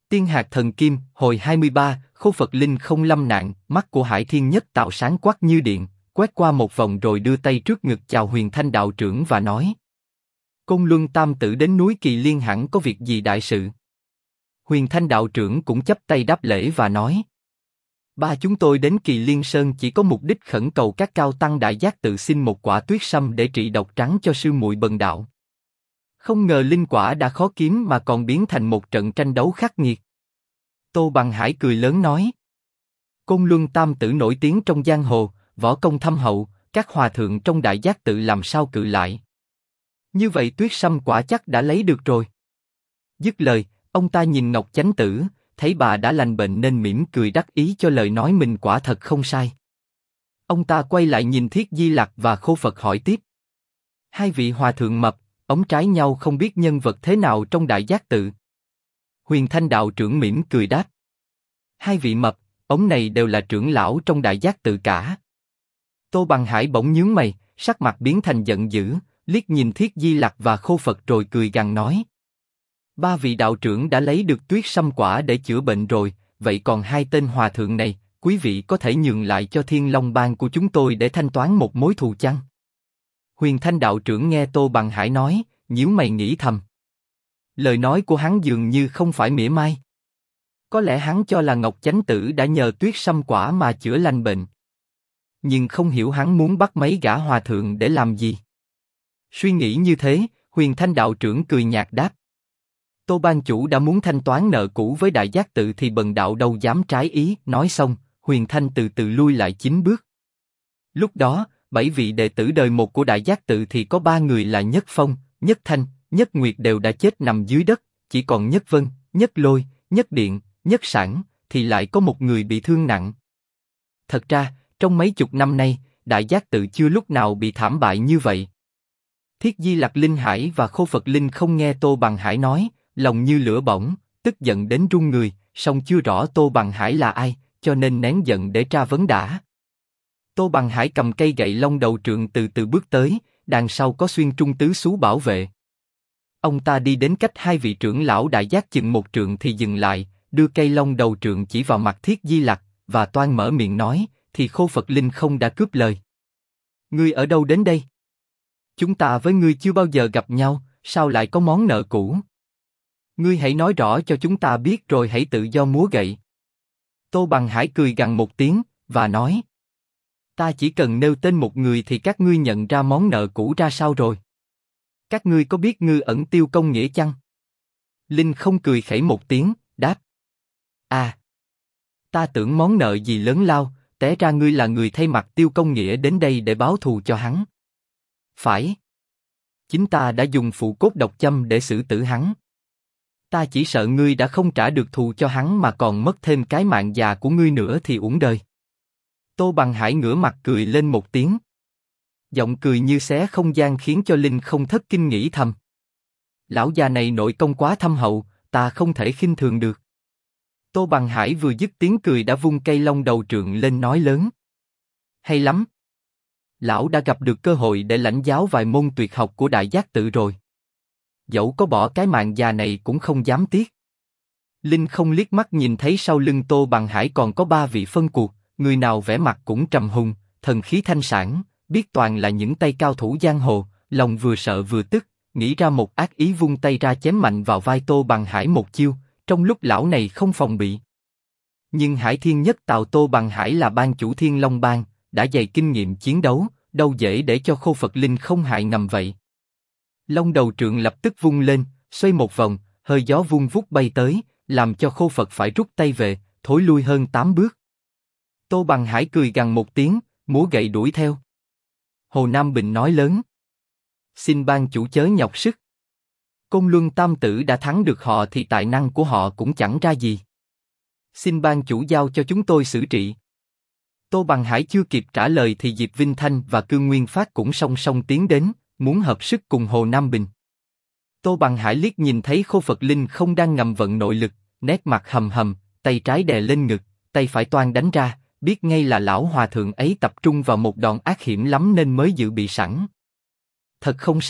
Tiên hạt thần kim, hồi 23, Khô Phật Linh không lâm nạn, mắt của Hải Thiên Nhất Tạo sáng quắc như điện, quét qua một vòng rồi đưa tay trước ngực chào Huyền Thanh đạo trưởng và nói: Côn Luân Tam Tử đến núi Kỳ Liên hẳn có việc gì đại sự? Huyền Thanh đạo trưởng cũng chắp tay đáp lễ và nói: Ba chúng tôi đến Kỳ Liên Sơn chỉ có mục đích khẩn cầu các cao tăng đại giác tự xin một quả tuyết sâm để trị độc trắng cho sư muội bần đạo. Không ngờ linh quả đã khó kiếm mà còn biến thành một trận tranh đấu khắc nghiệt. Tô Bằng Hải cười lớn nói: Côn Luân Tam Tử nổi tiếng trong giang hồ, võ công thâm hậu, các hòa thượng trong đại giác tự làm sao cự lại. Như vậy tuyết sâm quả chắc đã lấy được rồi. Dứt lời, ông ta nhìn Ngọc Chánh Tử, thấy bà đã lành bệnh nên mỉm cười đắc ý cho lời nói mình quả thật không sai. Ông ta quay lại nhìn Thiết Di Lặc và Khô Phật hỏi tiếp: Hai vị hòa thượng mập, ống trái nhau không biết nhân vật thế nào trong đại giác tự? Huyền Thanh đạo trưởng mỉm cười đáp: Hai vị mập, ống này đều là trưởng lão trong đại giác tự cả. Tô Bằng Hải bỗng nhướng mày, sắc mặt biến thành giận dữ, liếc nhìn Thiết Di Lặc và Khô Phật rồi cười gằn nói: Ba vị đạo trưởng đã lấy được tuyết sâm quả để chữa bệnh rồi, vậy còn hai tên hòa thượng này, quý vị có thể nhường lại cho Thiên Long Bang của chúng tôi để thanh toán một mối thù chăng? Huyền Thanh đạo trưởng nghe Tô Bằng Hải nói, nhíu mày nghĩ thầm. Lời nói của hắn dường như không phải mỉa mai. Có lẽ hắn cho là Ngọc Chánh Tử đã nhờ tuyết sâm quả mà chữa lành bệnh. Nhưng không hiểu hắn muốn bắt mấy gã hòa thượng để làm gì. Suy nghĩ như thế, Huyền Thanh đạo trưởng cười nhạt đáp: Tô ban chủ đã muốn thanh toán nợ cũ với đại giác tự thì bần đạo đâu dám trái ý. Nói xong, Huyền Thanh từ từ lui lại 9 bước. Lúc đó, 7 vị đệ tử đời một của đại giác tự thì có 3 người là Nhất Phong, Nhất Thanh, Nhất Nguyệt đều đã chết nằm dưới đất, chỉ còn Nhất Vân, Nhất Lôi, Nhất Điện, Nhất Sản thì lại có một người bị thương nặng. Thật ra, trong mấy chục năm nay, đại giác tự chưa lúc nào bị thảm bại như vậy. Thiết Di Lặc Linh Hải và Khô Phật Linh không nghe Tô Bằng Hải nói, lòng như lửa bỏng, tức giận đến run người, song chưa rõ Tô Bằng Hải là ai, cho nên nén giận để tra vấn đã. Tô Bằng Hải cầm cây gậy long đầu trượng từ từ bước tới, đằng sau có Xuyên Trung tứ xú bảo vệ. Ông ta đi đến cách hai vị trưởng lão đại giác chừng một trượng thì dừng lại, đưa cây long đầu trượng chỉ vào mặt Thiết Di Lặc và toan mở miệng nói, thì Khô Phật Linh không đã cướp lời. Ngươi ở đâu đến đây? Chúng ta với ngươi chưa bao giờ gặp nhau, sao lại có món nợ cũ? Ngươi hãy nói rõ cho chúng ta biết rồi hãy tự do múa gậy. Tô Bằng Hải cười gằn một tiếng và nói: Ta chỉ cần nêu tên một người thì các ngươi nhận ra món nợ cũ ra sao rồi. Các ngươi có biết Ngư Ẩn Tiêu Công Nghĩa chăng? Linh không cười khẩy một tiếng, đáp: À, ta tưởng món nợ gì lớn lao, té ra ngươi là người thay mặt Tiêu Công Nghĩa đến đây để báo thù cho hắn. Phải. Chính ta đã dùng phụ cốt độc châm để xử tử hắn. Ta chỉ sợ ngươi đã không trả được thù cho hắn mà còn mất thêm cái mạng già của ngươi nữa thì uổng đời. Tô Bằng Hải ngửa mặt cười lên một tiếng. Giọng cười như xé không gian khiến cho Linh không thất kinh nghĩ thầm. Lão già này nội công quá thâm hậu, ta không thể khinh thường được. Tô Bằng Hải vừa dứt tiếng cười đã vung cây long đầu trượng lên nói lớn: Hay lắm! Lão đã gặp được cơ hội để lãnh giáo vài môn tuyệt học của đại giác tự rồi. Dẫu có bỏ cái mạng già này cũng không dám tiếc. Linh không liếc mắt nhìn thấy sau lưng Tô Bằng Hải còn có 3 vị phân cuộc, người nào vẻ mặt cũng trầm hùng, thần khí thanh sản, biết toàn là những tay cao thủ giang hồ, lòng vừa sợ vừa tức, nghĩ ra một ác ý vung tay ra chém mạnh vào vai Tô Bằng Hải một chiêu, trong lúc lão này không phòng bị. Nhưng Hải Thiên Nhất Tạo Tô Bằng Hải là ban chủ Thiên Long Bang, đã dày kinh nghiệm chiến đấu, đâu dễ để cho Khô Phật Linh không hại ngầm vậy. Long đầu trượng lập tức vung lên, xoay một vòng, hơi gió vung vút bay tới, làm cho Khô Phật phải rút tay về, thối lui hơn 8 bước. Tô Bằng Hải cười gằn một tiếng, múa gậy đuổi theo. Hồ Nam Bình nói lớn: Xin ban chủ chớ nhọc sức. Côn Luân Tam Tử đã thắng được họ thì tài năng của họ cũng chẳng ra gì. Xin ban chủ giao cho chúng tôi xử trị. Tô Bằng Hải chưa kịp trả lời thì Diệp Vinh Thanh và Cương Nguyên Phát cũng song song tiến đến, muốn hợp sức cùng Hồ Nam Bình. Tô Bằng Hải liếc nhìn thấy Khô Phật Linh không đang ngầm vận nội lực, nét mặt hầm hầm, tay trái đè lên ngực, tay phải toan đánh ra, biết ngay là lão hòa thượng ấy tập trung vào một đòn ác hiểm lắm nên mới dự bị sẵn. Thật không sai,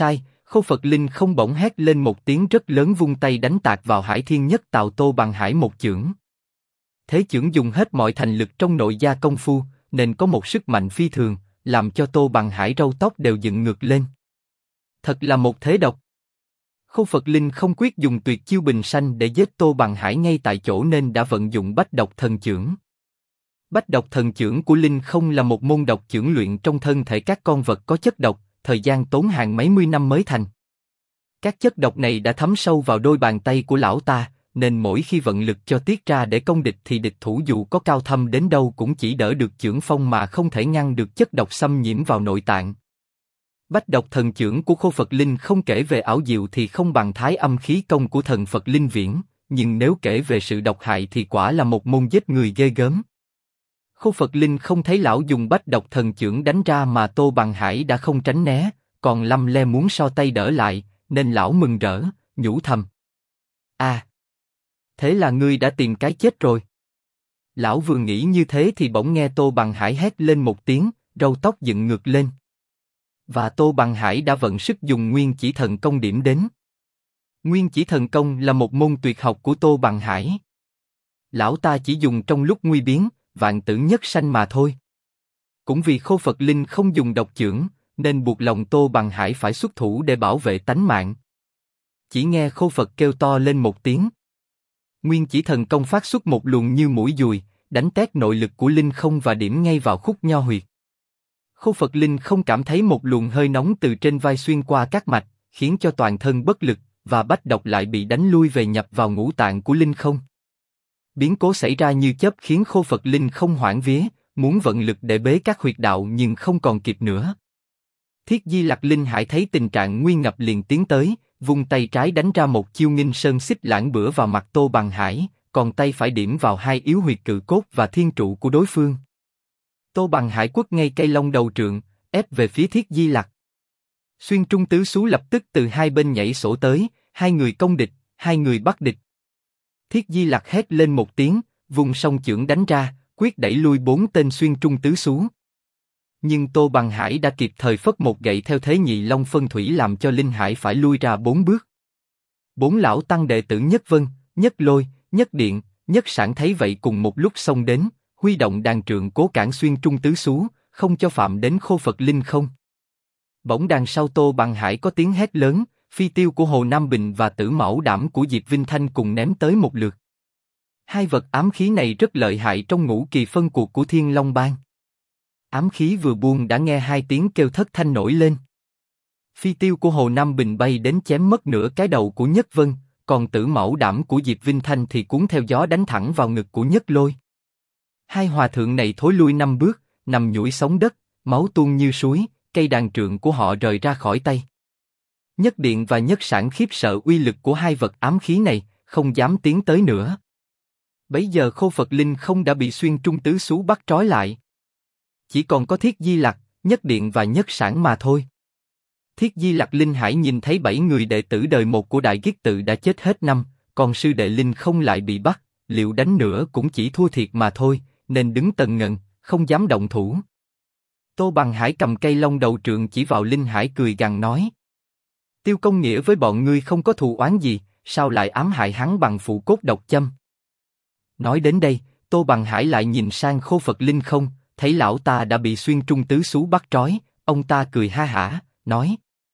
Khâu Phật Linh không bỗng hét lên một tiếng rất lớn, vung tay đánh tạt vào Hải Thiên Nhất Tào Tô Bằng Hải một chưởng. Thế chưởng dùng hết mọi thành lực trong nội gia công phu, nên có một sức mạnh phi thường, làm cho Tô Bằng Hải râu tóc đều dựng ngược lên. Thật là một thế độc. Khâu Phật Linh không quyết dùng tuyệt chiêu bình sanh để giết Tô Bằng Hải ngay tại chỗ nên đã vận dụng Bách Độc Thần Chưởng. Bách Độc Thần Chưởng của Linh không là một môn độc chưởng luyện trong thân thể các con vật có chất độc, thời gian tốn hàng mấy mươi năm mới thành. Các chất độc này đã thấm sâu vào đôi bàn tay của lão ta, nên mỗi khi vận lực cho tiết ra để công địch thì địch thủ dù có cao thâm đến đâu cũng chỉ đỡ được chưởng phong mà không thể ngăn được chất độc xâm nhiễm vào nội tạng. Bách Độc Thần Chưởng của Khâu Phật Linh không kể về ảo diệu thì không bằng Thái Âm Khí Công của thần Phật Linh Viễn, nhưng nếu kể về sự độc hại thì quả là một môn giết người ghê gớm. Khâu Phật Linh không thấy lão dùng Bách Độc Thần Chưởng đánh ra mà Tô Bằng Hải đã không tránh né, còn lăm le muốn so tay đỡ lại, nên lão mừng rỡ, nhủ thầm: thế là ngươi đã tìm cái chết rồi. Lão vừa nghĩ như thế thì bỗng nghe Tô Bằng Hải hét lên một tiếng, râu tóc dựng ngược lên. Và Tô Bằng Hải đã vận sức dùng Nguyên Chỉ Thần Công điểm đến. Nguyên Chỉ Thần Công là một môn tuyệt học của Tô Bằng Hải. Lão ta chỉ dùng trong lúc nguy biến, vạn tử nhất sanh mà thôi. Cũng vì Khâu Phật Linh không dùng độc chưởng, nên buộc lòng Tô Bằng Hải phải xuất thủ để bảo vệ tánh mạng. Chỉ nghe Khâu Phật kêu to lên một tiếng. Nguyên Chỉ Thần Công phát xuất một luồng như mũi dùi, đánh tét nội lực của Linh Không và điểm ngay vào khúc nho huyệt. Khâu Phật Linh không cảm thấy một luồng hơi nóng từ trên vai xuyên qua các mạch, khiến cho toàn thân bất lực, và Bách Độc lại bị đánh lui về nhập vào ngũ tạng của Linh Không. Biến cố xảy ra như chớp khiến Khâu Phật Linh không hoảng vía, muốn vận lực để bế các huyệt đạo nhưng không còn kịp nữa. Thiết Di Lặc Linh Hải thấy tình trạng nguy ngập liền tiến tới, vung tay trái đánh ra một chiêu Nghinh Sơn Xích Lãng bữa vào mặt Tô Bằng Hải, còn tay phải điểm vào hai yếu huyệt cự cốt và thiên trụ của đối phương. Tô Bằng Hải quất ngay cây long đầu trượng, ép về phía Thiết Di Lặc. Xuyên Trung Tứ Xú lập tức từ hai bên nhảy sổ tới, hai người công địch, hai người bắt địch. Thiết Di Lặc hét lên một tiếng, vùng song chưởng đánh ra, quyết đẩy lui bốn tên Xuyên Trung Tứ Xú. Nhưng Tô Bằng Hải đã kịp thời phất một gậy theo thế nhị long phân thủy làm cho Linh Hải phải lui ra 4 bước. Bốn lão tăng đệ tử Nhất Vân, Nhất Lôi, Nhất Điện, Nhất Sản thấy vậy cùng một lúc xông đến, huy động đàn trượng cố cản Xuyên Trung Tứ Xú, không cho phạm đến Khâu Phật Linh Không. Bỗng đằng sau Tô Bằng Hải có tiếng hét lớn, phi tiêu của Hồ Nam Bình và tử mão đảm của Diệp Vinh Thanh cùng ném tới một lượt. Hai vật ám khí này rất lợi hại trong ngũ kỳ phân cuộc của Thiên Long Bang. Ám khí vừa buông đã nghe hai tiếng kêu thất thanh nổi lên. Phi tiêu của Hồ Nam Bình bay đến chém mất nửa cái đầu của Nhất Vân, còn tử mão đảm của Diệp Vinh Thanh thì cuốn theo gió đánh thẳng vào ngực của Nhất Lôi. Hai hòa thượng này thối lui 5 bước, nằm nhũi sống đất, máu tuôn như suối, cây đàn trượng của họ rời ra khỏi tay. Nhất Điện và Nhất Sản khiếp sợ uy lực của hai vật ám khí này, không dám tiến tới nữa. Bấy giờ Khâu Phật Linh Không đã bị Xuyên Trung Tứ Xú bắt trói lại. Chỉ còn có Thiết Di Lặc, Nhất Điện và Nhất Sản mà thôi. Thiết Di Lặc Linh Hải nhìn thấy 7 người đệ tử đời một của Đại Kiết Tự đã chết hết năm, còn sư đệ Linh Không lại bị bắt, liệu đánh nữa cũng chỉ thua thiệt mà thôi, nên đứng tần ngần, không dám động thủ. Tô Bằng Hải cầm cây long đầu trượng chỉ vào Linh Hải cười gằn nói: Tiêu Công Nghĩa với bọn ngươi không có thù oán gì, sao lại ám hại hắn bằng phụ cốt độc châm? Nói đến đây, Tô Bằng Hải lại nhìn sang Khâu Phật Linh Không, thấy lão ta đã bị Xuyên Trung Tứ Xú bắt trói, ông ta cười ha hả, nói: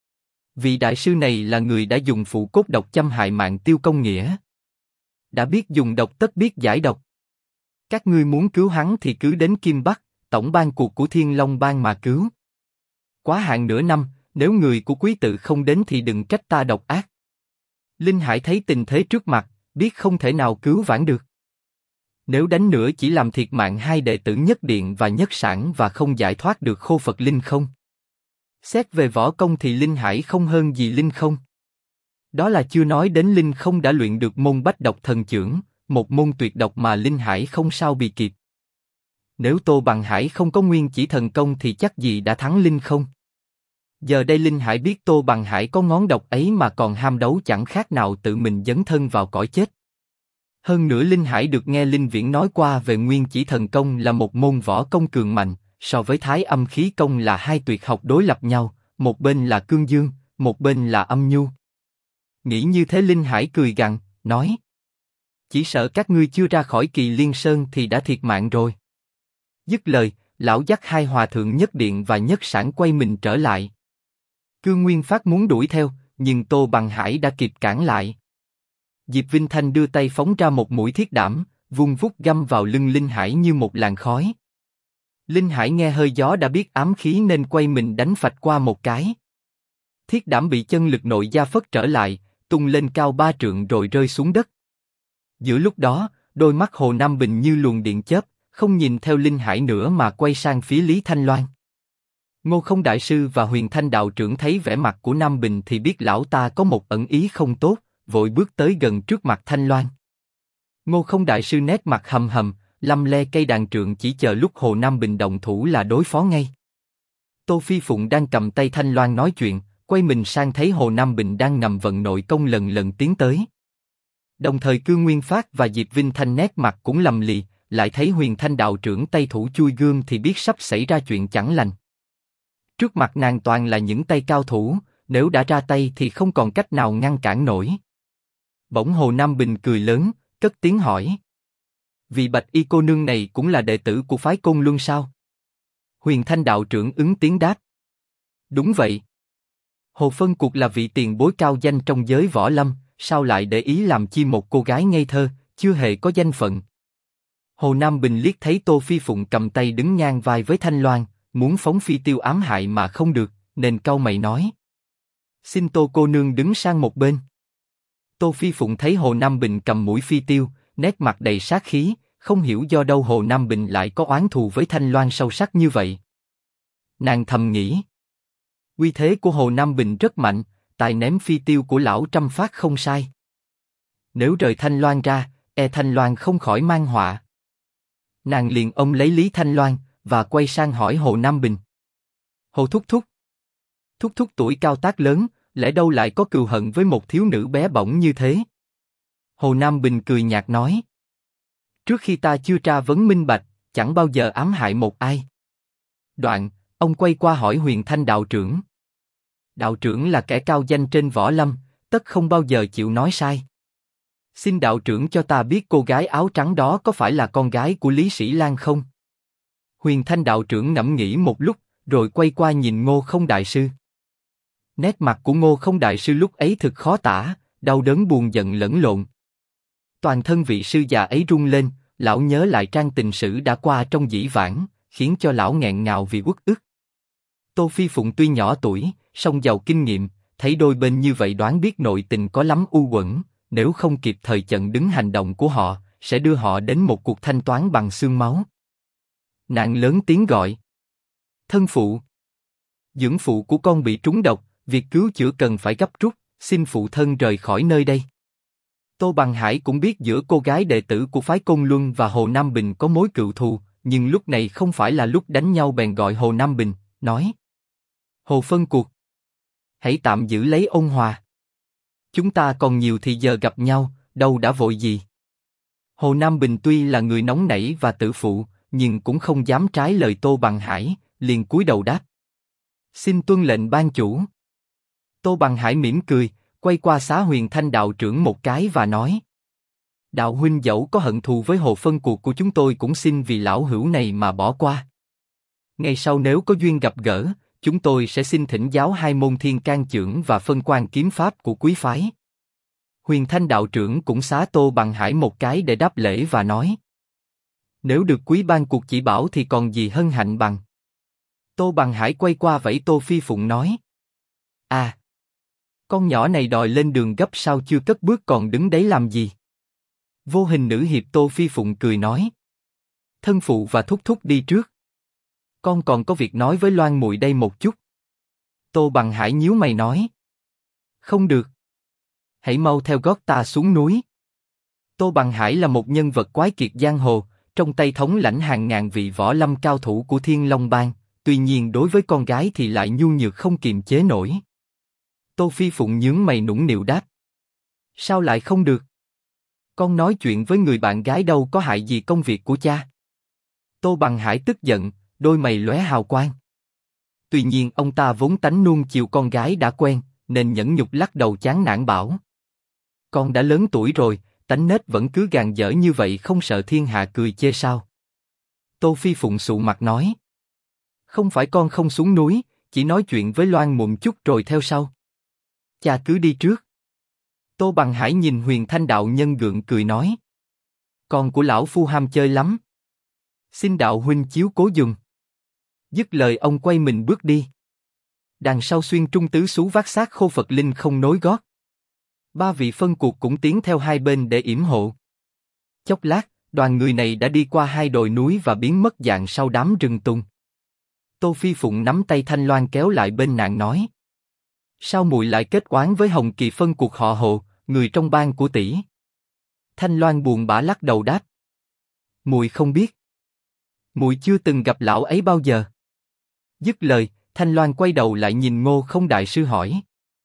Vị đại sư này là người đã dùng phụ cốt độc châm hại mạng Tiêu Công Nghĩa. Đã biết dùng độc tất biết giải độc. Các ngươi muốn cứu hắn thì cứ đến Kim Bắc, tổng ban cuộc của Thiên Long Bang mà cứu. Quá hạn nửa năm, nếu người của quý tự không đến thì đừng trách ta độc ác. Linh Hải thấy tình thế trước mặt, biết không thể nào cứu vãn được. Nếu đánh nữa chỉ làm thiệt mạng hai đệ tử Nhất Điện và Nhất Sản và không giải thoát được Khâu Phật Linh Không. Xét về võ công thì Linh Hải không hơn gì Linh Không. Đó là chưa nói đến Linh Không đã luyện được môn Bách Độc Thần Chưởng, một môn tuyệt độc mà Linh Hải không sao bị kịp. Nếu Tô Bằng Hải không có Nguyên Chỉ Thần Công thì chắc gì đã thắng Linh Không. Giờ đây Linh Hải biết Tô Bằng Hải có ngón độc ấy mà còn ham đấu chẳng khác nào tự mình dấn thân vào cõi chết. Hơn nữa Linh Hải được nghe Linh Viễn nói qua về Nguyên Chỉ Thần Công là một môn võ công cường mạnh, so với Thái Âm Khí Công là hai tuyệt học đối lập nhau, một bên là cương dương, một bên là âm nhu. Nghĩ như thế Linh Hải cười gằn, nói: chỉ sợ các ngươi chưa ra khỏi Kỳ Liên Sơn thì đã thiệt mạng rồi. Dứt lời, lão dắt hai hòa thượng Nhất Điện và Nhất Sản quay mình trở lại. Cương Nguyên Phát muốn đuổi theo, nhưng Tô Bằng Hải đã kịp cản lại. Diệp Vinh Thanh đưa tay phóng ra một mũi thiết đảm, vung vút găm vào lưng Linh Hải như một làn khói. Linh Hải nghe hơi gió đã biết ám khí nên quay mình đánh phạch qua một cái. Thiết đảm bị chân lực nội gia phất trở lại, tung lên cao 3 trượng rồi rơi xuống đất. Giữa lúc đó, đôi mắt Hồ Nam Bình như luồng điện chớp, không nhìn theo Linh Hải nữa mà quay sang phía Lý Thanh Loan. Ngô Không Đại Sư và Huyền Thanh Đạo Trưởng thấy vẻ mặt của Nam Bình thì biết lão ta có một ẩn ý không tốt, vội bước tới gần trước mặt Thanh Loan. Ngô Không Đại Sư nét mặt hầm hầm, lăm le cây đàn trượng chỉ chờ lúc Hồ Nam Bình động thủ là đối phó ngay. Tô Phi Phụng đang cầm tay Thanh Loan nói chuyện, quay mình sang thấy Hồ Nam Bình đang ngầm vận nội công lần lần tiến tới. Đồng thời Cương Nguyên Phát và Diệp Vinh Thanh nét mặt cũng lầm lì, lại thấy Huyền Thanh Đạo Trưởng tay thủ chui gươm thì biết sắp xảy ra chuyện chẳng lành. Trước mặt nàng toàn là những tay cao thủ, nếu đã ra tay thì không còn cách nào ngăn cản nổi. Bỗng Hồ Nam Bình cười lớn, cất tiếng hỏi: vị Bạch Y cô nương này cũng là đệ tử của phái Côn Luân sao? Huyền Thanh Đạo Trưởng ứng tiếng đáp: đúng vậy. Hồ Phân Cuộc là vị tiền bối cao danh trong giới võ lâm, sao lại để ý làm chi một cô gái ngây thơ, chưa hề có danh phận. Hồ Nam Bình liếc thấy Tô Phi Phụng cầm tay đứng ngang vai với Thanh Loan, muốn phóng phi tiêu ám hại mà không được, nên cau mày nói: xin Tô cô nương đứng sang một bên. Tô Phi Phụng thấy Hồ Nam Bình cầm mũi phi tiêu, nét mặt đầy sát khí, không hiểu do đâu Hồ Nam Bình lại có oán thù với Thanh Loan sâu sắc như vậy. Nàng thầm nghĩ, uy thế của Hồ Nam Bình rất mạnh, tài ném phi tiêu của lão trăm phát không sai. Nếu rời Thanh Loan ra, Thanh Loan không khỏi mang họa. Nàng liền ôm lấy Lý Thanh Loan và quay sang hỏi Hồ Nam Bình: Hồ Thúc Thúc, Thúc Thúc tuổi cao tác lớn, lẽ đâu lại có cừu hận với một thiếu nữ bé bỏng như thế? Hồ Nam Bình cười nhạt nói: trước khi ta chưa tra vấn minh bạch, chẳng bao giờ ám hại một ai. Đoạn, ông quay qua hỏi Huyền Thanh Đạo Trưởng. Đạo trưởng là kẻ cao danh trên võ lâm, tất không bao giờ chịu nói sai. Xin đạo trưởng cho ta biết cô gái áo trắng đó có phải là con gái của Lý Sĩ Lan không? Huyền Thanh Đạo Trưởng ngẫm nghĩ một lúc, rồi quay qua nhìn Ngô Không Đại Sư. Nét mặt của Ngô Không Đại Sư lúc ấy thực khó tả, đau đớn buồn giận lẫn lộn. Toàn thân vị sư già ấy rung lên, lão nhớ lại trang tình sử đã qua trong dĩ vãng, khiến cho lão nghẹn ngào vì uất ức. Tô Phi Phụng tuy nhỏ tuổi, song giàu kinh nghiệm, thấy đôi bên như vậy đoán biết nội tình có lắm u uẩn, nếu không kịp thời chặn đứng hành động của họ, sẽ đưa họ đến một cuộc thanh toán bằng xương máu. Nàng lớn tiếng gọi: thân phụ, dưỡng phụ của con bị trúng độc, việc cứu chữa cần phải gấp rút, xin phụ thân rời khỏi nơi đây. Tô Bằng Hải cũng biết giữa cô gái đệ tử của phái Côn Luân và Hồ Nam Bình có mối cựu thù, nhưng lúc này không phải là lúc đánh nhau, bèn gọi Hồ Nam Bình, nói: Hồ Phân Cuộc, hãy tạm giữ lấy ôn hòa. Chúng ta còn nhiều thì giờ gặp nhau, đâu đã vội gì. Hồ Nam Bình tuy là người nóng nảy và tự phụ, nhưng cũng không dám trái lời Tô Bằng Hải, liền cúi đầu đáp: xin tuân lệnh ban chủ. Tô Bằng Hải mỉm cười, quay qua xá Huyền Thanh Đạo Trưởng một cái và nói: đạo huynh dẫu có hận thù với Hồ Phân Cuộc của chúng tôi cũng xin vì lão hữu này mà bỏ qua. Ngày sau nếu có duyên gặp gỡ, chúng tôi sẽ xin thỉnh giáo hai môn Thiên Can Chưởng và Phân Quan Kiếm Pháp của quý phái. Huyền Thanh Đạo Trưởng cũng xá Tô Bằng Hải một cái để đáp lễ và nói: nếu được quý ban cuộc chỉ bảo thì còn gì hân hạnh bằng. Tô Bằng Hải quay qua vẫy Tô Phi Phụng nói: à, con nhỏ này đòi lên đường gấp sao chưa cất bước còn đứng đấy làm gì? Vô hình nữ hiệp Tô Phi Phụng cười nói: thân phụ và thúc thúc đi trước. Con còn có việc nói với Loan muội đây một chút. Tô Bằng Hải nhíu mày nói: không được. Hãy mau theo gót ta xuống núi. Tô Bằng Hải là một nhân vật quái kiệt giang hồ, trong tay thống lãnh hàng ngàn vị võ lâm cao thủ của Thiên Long Bang, tuy nhiên đối với con gái thì lại nhu nhược không kiềm chế nổi. Tô Phi Phụng nhướng mày nũng nịu đáp: sao lại không được? Con nói chuyện với người bạn gái đâu có hại gì công việc của cha. Tô Bằng Hải tức giận, đôi mày lóe hào quang. Tuy nhiên ông ta vốn tánh nuông chiều con gái đã quen, nên nhẫn nhục lắc đầu chán nản bảo. Con đã lớn tuổi rồi, tánh nết vẫn cứ gàn dở như vậy không sợ thiên hạ cười chê sao? Tô Phi Phụng sụ mặt nói. Không phải con không xuống núi, chỉ nói chuyện với Loan một chút rồi theo sau. Cha cứ đi trước. Tô Bằng Hải nhìn Huyền Thanh đạo nhân gượng cười nói. Con của lão phu ham chơi lắm. Xin đạo huynh chiếu cố dùng. Dứt lời ông quay mình bước đi. Đằng sau Xuyên Trung tứ xú vác xác Khô Phật Linh không nối gót. Ba vị phân cuộc cũng tiến theo hai bên để yểm hộ. Chốc lát, đoàn người này đã đi qua hai đồi núi và biến mất dạng sau đám rừng tùng. Tô Phi Phụng nắm tay Thanh Loan kéo lại bên nàng nói. Sao muội lại kết oán với Hồng Kỳ phân cuộc họ Hồ, người trong bang của tỷ? Thanh Loan buồn bã lắc đầu đáp. Muội không biết. Muội chưa từng gặp lão ấy bao giờ. Dứt lời, Thanh Loan quay đầu lại nhìn Ngô Không đại sư hỏi.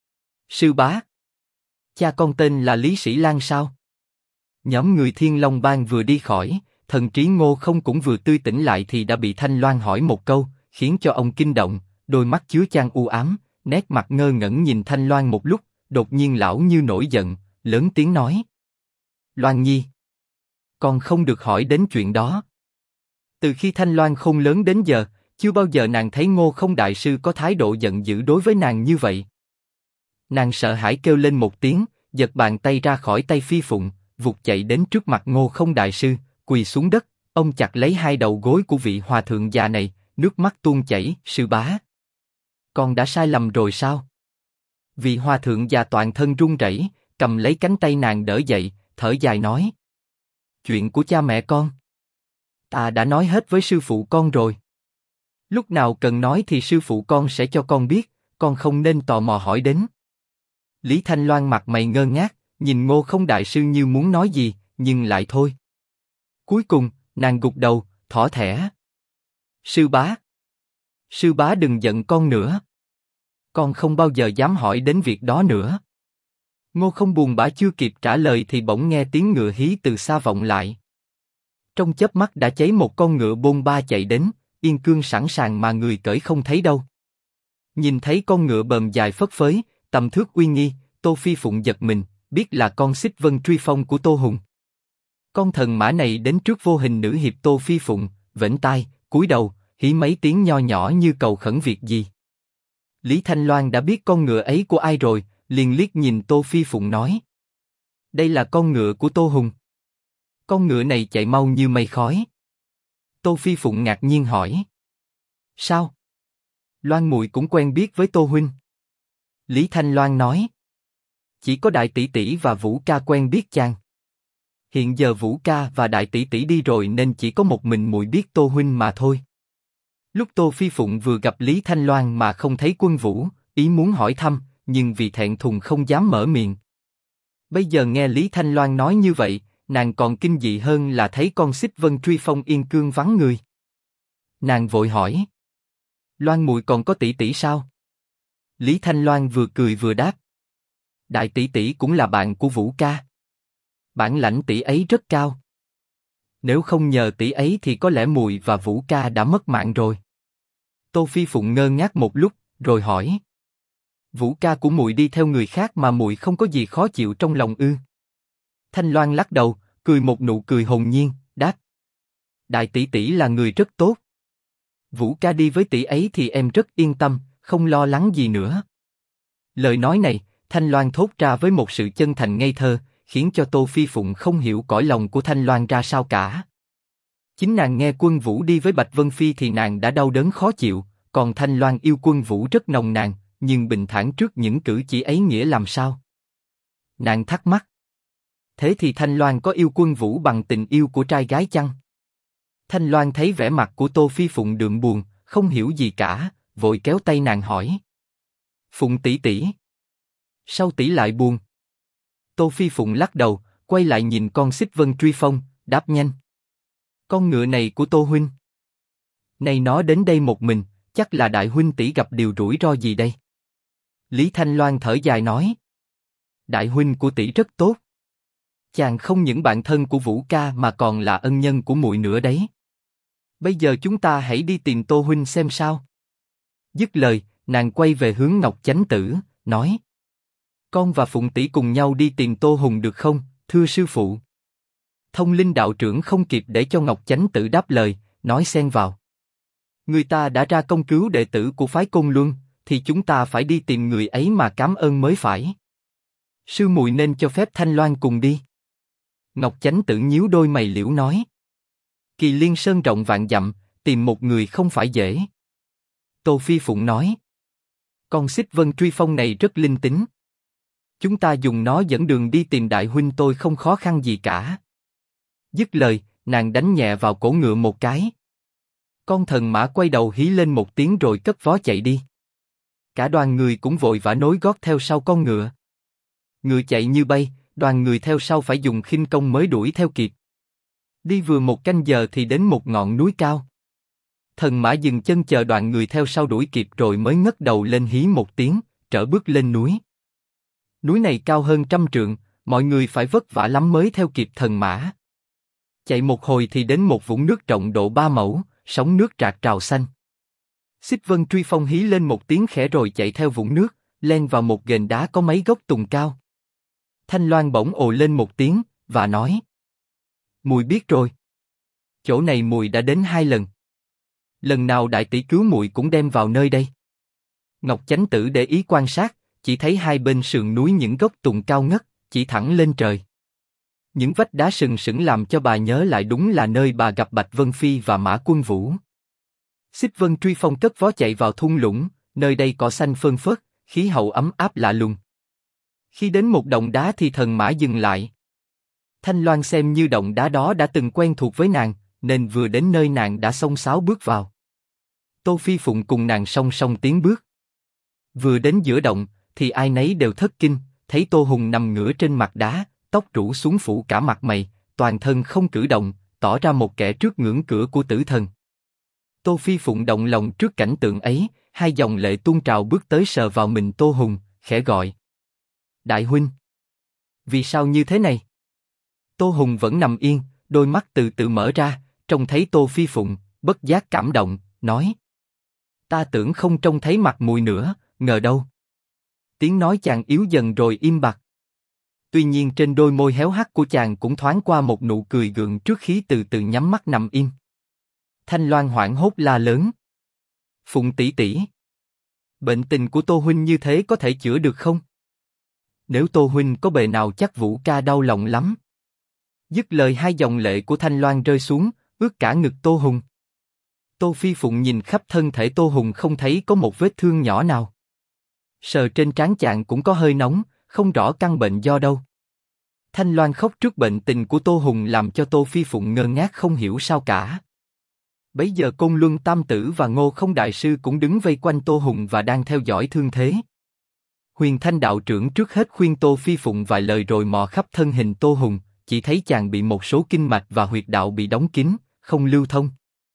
Sư bá. Cha con tên là Lý Sĩ Lan sao? Nhóm người Thiên Long bang vừa đi khỏi, thần trí Ngô Không cũng vừa tươi tỉnh lại thì đã bị Thanh Loan hỏi một câu, khiến cho ông kinh động, đôi mắt chứa chan u ám, nét mặt ngơ ngẩn nhìn Thanh Loan một lúc, đột nhiên lão như nổi giận, lớn tiếng nói. Loan Nhi, con không được hỏi đến chuyện đó. Từ khi Thanh Loan khôn lớn đến giờ, chưa bao giờ nàng thấy Ngô Không đại sư có thái độ giận dữ đối với nàng như vậy. Nàng sợ hãi kêu lên một tiếng, giật bàn tay ra khỏi tay Phi Phụng, vụt chạy đến trước mặt Ngô Không đại sư, quỳ xuống đất, ông chặt lấy hai đầu gối của vị hòa thượng già này, nước mắt tuôn chảy. Sư bá, con đã sai lầm rồi sao? Vị hòa thượng già toàn thân run rẩy, cầm lấy cánh tay nàng đỡ dậy, thở dài nói. Chuyện của cha mẹ con, ta đã nói hết với sư phụ con rồi. Lúc nào cần nói thì sư phụ con sẽ cho con biết, con không nên tò mò hỏi đến. Lý Thanh Loan mặt mày ngơ ngác, nhìn Ngô Không đại sư như muốn nói gì, nhưng lại thôi. Cuối cùng, nàng gục đầu, thỏ thẻ. Sư bá, sư bá đừng giận con nữa. Con không bao giờ dám hỏi đến việc đó nữa. Ngô Không buồn bã chưa kịp trả lời thì bỗng nghe tiếng ngựa hí từ xa vọng lại. Trong chớp mắt đã cháy một con ngựa bôn ba chạy đến, yên cương sẵn sàng mà người cởi không thấy đâu. Nhìn thấy con ngựa bờm dài phất phới, tầm thước uy nghi, Tô Phi Phụng giật mình, biết là con Xích Vân Truy Phong của Tô Hùng. Con thần mã này đến trước vô hình nữ hiệp Tô Phi Phụng, vểnh tai, cúi đầu, hí mấy tiếng nho nhỏ như cầu khẩn việc gì. Lý Thanh Loan đã biết con ngựa ấy của ai rồi, liền liếc nhìn Tô Phi Phụng nói. Đây là con ngựa của Tô Hùng. Con ngựa này chạy mau như mây khói. Tô Phi Phụng ngạc nhiên hỏi. Sao? Loan muội cũng quen biết với Tô huynh. Lý Thanh Loan nói. Chỉ có Đại tỷ tỷ và Vũ ca quen biết chàng. Hiện giờ Vũ ca và Đại tỷ tỷ đi rồi nên chỉ có một mình muội biết Tô huynh mà thôi. Lúc Tô Phi Phụng vừa gặp Lý Thanh Loan mà không thấy Quân Vũ, ý muốn hỏi thăm, nhưng vì thẹn thùng không dám mở miệng. Bây giờ nghe Lý Thanh Loan nói như vậy, nàng còn kinh dị hơn là thấy con Xích Vân Truy Phong yên cương vắng người. Nàng vội hỏi. Loan muội còn có tỷ tỷ sao? Lý Thanh Loan vừa cười vừa đáp. Đại tỷ tỷ cũng là bạn của Vũ ca. Bản lãnh tỷ ấy rất cao. Nếu không nhờ tỷ ấy thì có lẽ muội và Vũ ca đã mất mạng rồi. Tô Phi Phụng ngơ ngác một lúc, rồi hỏi. Vũ ca của muội đi theo người khác mà muội không có gì khó chịu trong lòng ư? Thanh Loan lắc đầu, cười một nụ cười hồn nhiên, đáp. Đại tỷ tỷ là người rất tốt. Vũ ca đi với tỷ ấy thì em rất yên tâm, không lo lắng gì nữa. Lời nói này, Thanh Loan thốt ra với một sự chân thành ngây thơ, khiến cho Tô Phi Phụng không hiểu cõi lòng của Thanh Loan ra sao cả. Chính nàng nghe Quân Vũ đi với Bạch Vân Phi thì nàng đã đau đớn khó chịu, còn Thanh Loan yêu Quân Vũ rất nồng nàn, nhưng bình thản trước những cử chỉ ấy nghĩa làm sao? Nàng thắc mắc. Thế thì Thanh Loan có yêu Quân Vũ bằng tình yêu của trai gái chăng? Thanh Loan thấy vẻ mặt của Tô Phi Phụng đượm buồn, không hiểu gì cả, vội kéo tay nàng hỏi. Phụng tỷ tỷ, sao tỷ lại buồn? Tô Phi Phụng lắc đầu, quay lại nhìn con Xích Vân Truy Phong, đáp nhanh. Con ngựa này của Tô huynh. Này nó đến đây một mình, chắc là đại huynh tỷ gặp điều rủi ro gì đây? Lý Thanh Loan thở dài nói. Đại huynh của tỷ rất tốt. Chàng không những bạn thân của Vũ ca mà còn là ân nhân của muội nữa đấy. Bây giờ chúng ta hãy đi tìm Tô huynh xem sao. Dứt lời, nàng quay về hướng Ngọc Chánh Tử, nói. Con và Phụng tỷ cùng nhau đi tìm Tô Hùng được không, thưa sư phụ? Thông Linh đạo trưởng không kịp để cho Ngọc Chánh Tử đáp lời, nói xen vào. Người ta đã ra công cứu đệ tử của phái Côn Luân, thì chúng ta phải đi tìm người ấy mà cảm ơn mới phải. Sư muội nên cho phép Thanh Loan cùng đi. Ngọc Chánh Tử nhíu đôi mày liễu nói. Kỳ Liên Sơn rộng vạn dặm, tìm một người không phải dễ. Tô Phi Phụng nói. Con Xích Vân Truy Phong này rất linh tính. Chúng ta dùng nó dẫn đường đi tìm đại huynh tôi không khó khăn gì cả. Dứt lời, nàng đánh nhẹ vào cổ ngựa một cái. Con thần mã quay đầu hí lên một tiếng rồi cất vó chạy đi. Cả đoàn người cũng vội vã nối gót theo sau con ngựa. Ngựa chạy như bay, đoàn người theo sau phải dùng khinh công mới đuổi theo kịp. Đi vừa một canh giờ thì đến một ngọn núi cao. Thần mã dừng chân chờ đoàn người theo sau đuổi kịp rồi mới ngất đầu lên hí một tiếng, trở bước lên núi. Núi này cao hơn 100 trượng, mọi người phải vất vả lắm mới theo kịp thần mã. Chạy một hồi thì đến một vũng nước rộng độ 3 mẫu, sóng nước rạc rào xanh. Xích Vân Truy Phong hí lên một tiếng khẽ rồi chạy theo vũng nước, len vào một ghềnh đá có mấy gốc tùng cao. Thanh Loan bỗng ồ lên một tiếng và nói: Mùi biết rồi. Chỗ này mùi đã đến 2 lần. Lần nào đại tỷ cứu muội cũng đem vào nơi đây. Ngọc Chánh Tử để ý quan sát, chỉ thấy hai bên sườn núi những gốc tùng cao ngất, chỉ thẳng lên trời. Những vách đá sừng sững làm cho bà nhớ lại đúng là nơi bà gặp Bạch Vân Phi và Mã Quân Vũ. Xích Vân Truy Phong cất vó chạy vào thung lũng, nơi đây cỏ xanh phơn phớt, khí hậu ấm áp lạ lùng. Khi đến một động đá thì thần mã dừng lại. Thanh Loan xem như động đá đó đã từng quen thuộc với nàng, nên vừa đến nơi nàng đã xông xáo bước vào. Tô Phi Phụng cùng nàng song song tiến bước. Vừa đến giữa động, thì ai nấy đều thất kinh, thấy Tô Hùng nằm ngửa trên mặt đá, tóc rủ xuống phủ cả mặt mày, toàn thân không cử động, tỏ ra một kẻ trước ngưỡng cửa của tử thần. Tô Phi Phụng động lòng trước cảnh tượng ấy, hai dòng lệ tuôn trào bước tới sờ vào mình Tô Hùng, khẽ gọi: Đại huynh. Vì sao như thế này? Tô Hùng vẫn nằm yên, đôi mắt từ từ mở ra, trông thấy Tô Phi Phụng, bất giác cảm động, nói: Ta tưởng không trông thấy mặt mùi nữa, ngờ đâu. Tiếng nói chàng yếu dần rồi im bặt. Tuy nhiên trên đôi môi héo hắt của chàng cũng thoáng qua một nụ cười gượng trước khi từ từ nhắm mắt nằm im. Thanh Loan hoảng hốt la lớn: Phụng tỷ tỷ, bệnh tình của Tô huynh như thế có thể chữa được không? Nếu Tô huynh có bề nào chắc Vũ ca đau lòng lắm. Dứt lời hai dòng lệ của Thanh Loan rơi xuống, ướt cả ngực Tô Hùng. Tô Phi Phụng nhìn khắp thân thể Tô Hùng không thấy có một vết thương nhỏ nào. Sờ trên trán chàng cũng có hơi nóng, không rõ căn bệnh do đâu. Thanh Loan khóc trước bệnh tình của Tô Hùng làm cho Tô Phi Phụng ngơ ngác không hiểu sao cả. Bấy giờ Côn Luân Tam Tử và Ngô Không Đại Sư cũng đứng vây quanh Tô Hùng và đang theo dõi thương thế. Huyền Thanh đạo trưởng trước hết khuyên Tô Phi Phụng vài lời rồi mò khắp thân hình Tô Hùng, chỉ thấy chàng bị một số kinh mạch và huyệt đạo bị đóng kín, không lưu thông.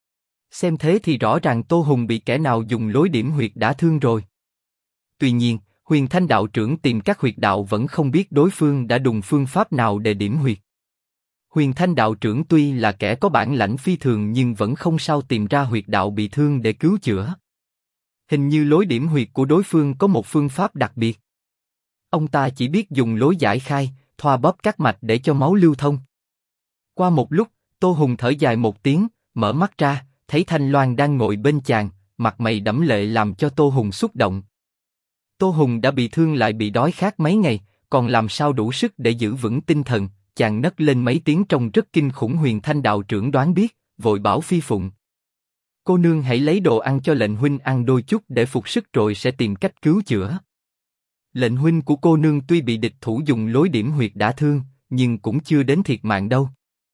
Xem thế thì rõ ràng Tô Hùng bị kẻ nào dùng lối điểm huyệt đả thương rồi. Tuy nhiên, Huyền Thanh đạo trưởng tìm các huyệt đạo vẫn không biết đối phương đã dùng phương pháp nào để điểm huyệt. Huyền Thanh đạo trưởng tuy là kẻ có bản lãnh phi thường nhưng vẫn không sao tìm ra huyệt đạo bị thương để cứu chữa. Hình như lối điểm huyệt của đối phương có một phương pháp đặc biệt. Ông ta chỉ biết dùng lối giải khai, thoa bóp các mạch để cho máu lưu thông. Qua một lúc, Tô Hùng thở dài một tiếng, mở mắt ra, thấy Thanh Loan đang ngồi bên chàng, mặt mày đẫm lệ làm cho Tô Hùng xúc động. Tô Hùng đã bị thương lại bị đói khát mấy ngày, còn làm sao đủ sức để giữ vững tinh thần? Chàng nấc lên mấy tiếng trông rất kinh khủng. Huyền Thanh đạo trưởng đoán biết, vội bảo Phi Phụng: Cô nương hãy lấy đồ ăn cho lệnh huynh ăn đôi chút để phục sức rồi sẽ tìm cách cứu chữa. Lệnh huynh của cô nương tuy bị địch thủ dùng lối điểm huyệt đả thương, nhưng cũng chưa đến thiệt mạng đâu.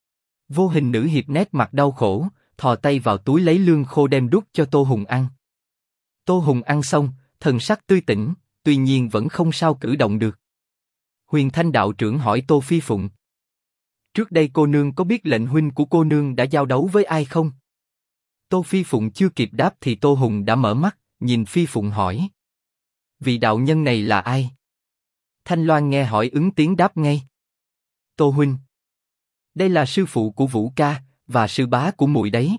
Vô Hình nữ hiệp nét mặt đau khổ, thò tay vào túi lấy lương khô đem đút cho Tô Hùng ăn. Tô Hùng ăn xong, thần sắc tươi tỉnh, tuy nhiên vẫn không sao cử động được. Huyền Thanh đạo trưởng hỏi Tô Phi Phụng: Trước đây cô nương có biết lệnh huynh của cô nương đã giao đấu với ai không? Tô Phi Phụng chưa kịp đáp thì Tô Hùng đã mở mắt, nhìn Phi Phụng hỏi: Vị đạo nhân này là ai? Thanh Loan nghe hỏi ứng tiếng đáp ngay: Tô huynh. Đây là sư phụ của Vũ ca và sư bá của muội đấy.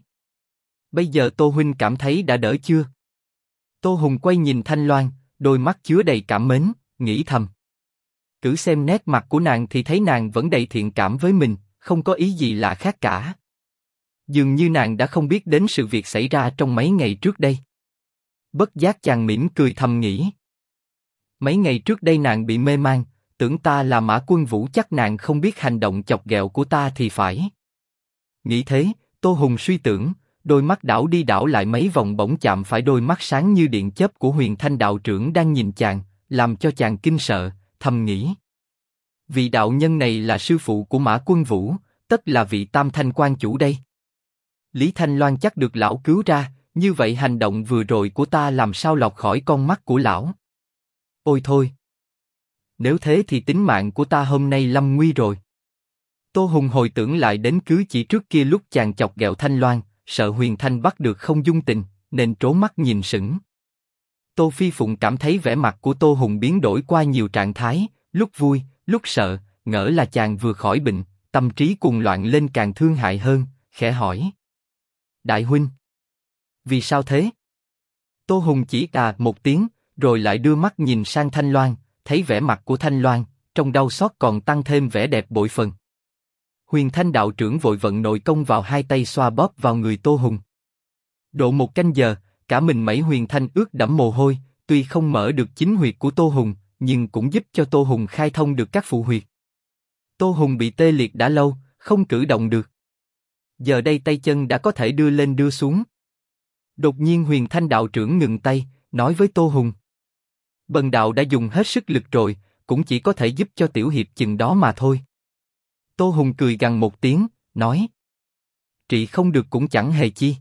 Bây giờ Tô huynh cảm thấy đã đỡ chưa? Tô Hùng quay nhìn Thanh Loan, đôi mắt chứa đầy cảm mến, nghĩ thầm: Cứ xem nét mặt của nàng thì thấy nàng vẫn đầy thiện cảm với mình, không có ý gì lạ khác cả. Dường như nàng đã không biết đến sự việc xảy ra trong mấy ngày trước đây. Bất giác chàng mỉm cười thầm nghĩ. Mấy ngày trước đây nàng bị mê man, tưởng ta là Mã Quân Vũ, chắc nàng không biết hành động chọc ghẹo của ta thì phải. Nghĩ thế, Tô Hùng suy tưởng, đôi mắt đảo đi đảo lại mấy vòng bỗng chạm phải đôi mắt sáng như điện chớp của Huyền Thanh đạo trưởng đang nhìn chàng, làm cho chàng kinh sợ, thầm nghĩ. Vị đạo nhân này là sư phụ của Mã Quân Vũ, tất là vị Tam Thanh quan chủ đây. Lý Thanh Loan chắc được lão cứu ra, như vậy hành động vừa rồi của ta làm sao lọt khỏi con mắt của lão. Ôi thôi! Nếu thế thì tính mạng của ta hôm nay lâm nguy rồi. Tô Hùng hồi tưởng lại đến cứ chỉ trước kia lúc chàng chọc ghẹo Thanh Loan, sợ Huyền Thanh bắt được không dung tình, nên trố mắt nhìn sững. Tô Phi Phụng cảm thấy vẻ mặt của Tô Hùng biến đổi qua nhiều trạng thái, lúc vui, lúc sợ, ngỡ là chàng vừa khỏi bệnh, tâm trí cuồng loạn lên càng thương hại hơn, khẽ hỏi. Đại huynh, vì sao thế? Tô Hùng chỉ một tiếng, rồi lại đưa mắt nhìn sang Thanh Loan, thấy vẻ mặt của Thanh Loan, trong đau xót còn tăng thêm vẻ đẹp bội phần. Huyền Thanh đạo trưởng vội vận nội công vào hai tay xoa bóp vào người Tô Hùng. Độ một canh giờ, cả mình mẩy Huyền Thanh ướt đẫm mồ hôi, tuy không mở được chính huyệt của Tô Hùng, nhưng cũng giúp cho Tô Hùng khai thông được các phụ huyệt. Tô Hùng bị tê liệt đã lâu, không cử động được. Giờ đây tay chân đã có thể đưa lên đưa xuống. Đột nhiên Huyền Thanh đạo trưởng ngừng tay, nói với Tô Hùng. Bần đạo đã dùng hết sức lực rồi, cũng chỉ có thể giúp cho tiểu hiệp chừng đó mà thôi. Tô Hùng cười gằn một tiếng, nói. Trị không được cũng chẳng hề chi.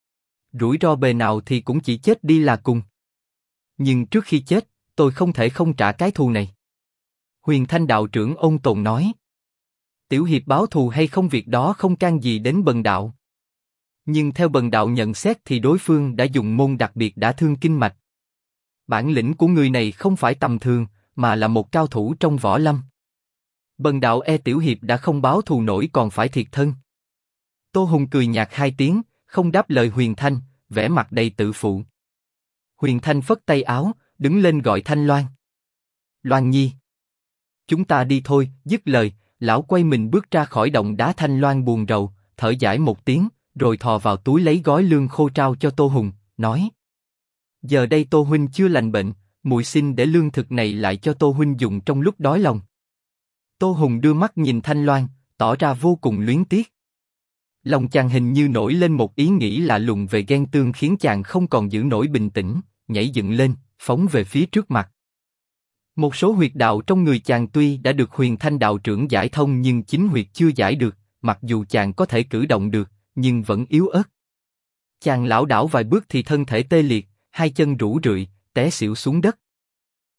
Rủi ro bề nào thì cũng chỉ chết đi là cùng. Nhưng trước khi chết, tôi không thể không trả cái thù này. Huyền Thanh đạo trưởng ôn tồn nói. Tiểu hiệp báo thù hay không việc đó không can gì đến bần đạo. Nhưng theo bần đạo nhận xét thì đối phương đã dùng môn đặc biệt đả thương kinh mạch. Bản lĩnh của người này không phải tầm thường, mà là một cao thủ trong võ lâm. Bần đạo e tiểu hiệp đã không báo thù nổi còn phải thiệt thân. Tô Hùng cười nhạt hai tiếng, không đáp lời Huyền Thanh, vẻ mặt đầy tự phụ. Huyền Thanh phất tay áo, đứng lên gọi Thanh Loan. Loan Nhi, chúng ta đi thôi. Dứt lời, lão quay mình bước ra khỏi động đá. Thanh Loan buồn rầu, thở dài một tiếng, rồi thò vào túi lấy gói lương khô trao cho Tô Hùng, nói: Giờ đây Tô huynh chưa lành bệnh, muội xin để lương thực này lại cho Tô huynh dùng trong lúc đói lòng. Tô Hùng đưa mắt nhìn Thanh Loan, tỏ ra vô cùng luyến tiếc. Lòng chàng hình như nổi lên một ý nghĩ lạ lùng về ghen tương khiến chàng không còn giữ nổi bình tĩnh, nhảy dựng lên, phóng về phía trước mặt. Một số huyệt đạo trong người chàng tuy đã được Huyền Thanh đạo trưởng giải thông nhưng chính huyệt chưa giải được, mặc dù chàng có thể cử động được, nhưng vẫn yếu ớt. Chàng lảo đảo vài bước thì thân thể tê liệt, hai chân rũ rượi, té xỉu xuống đất.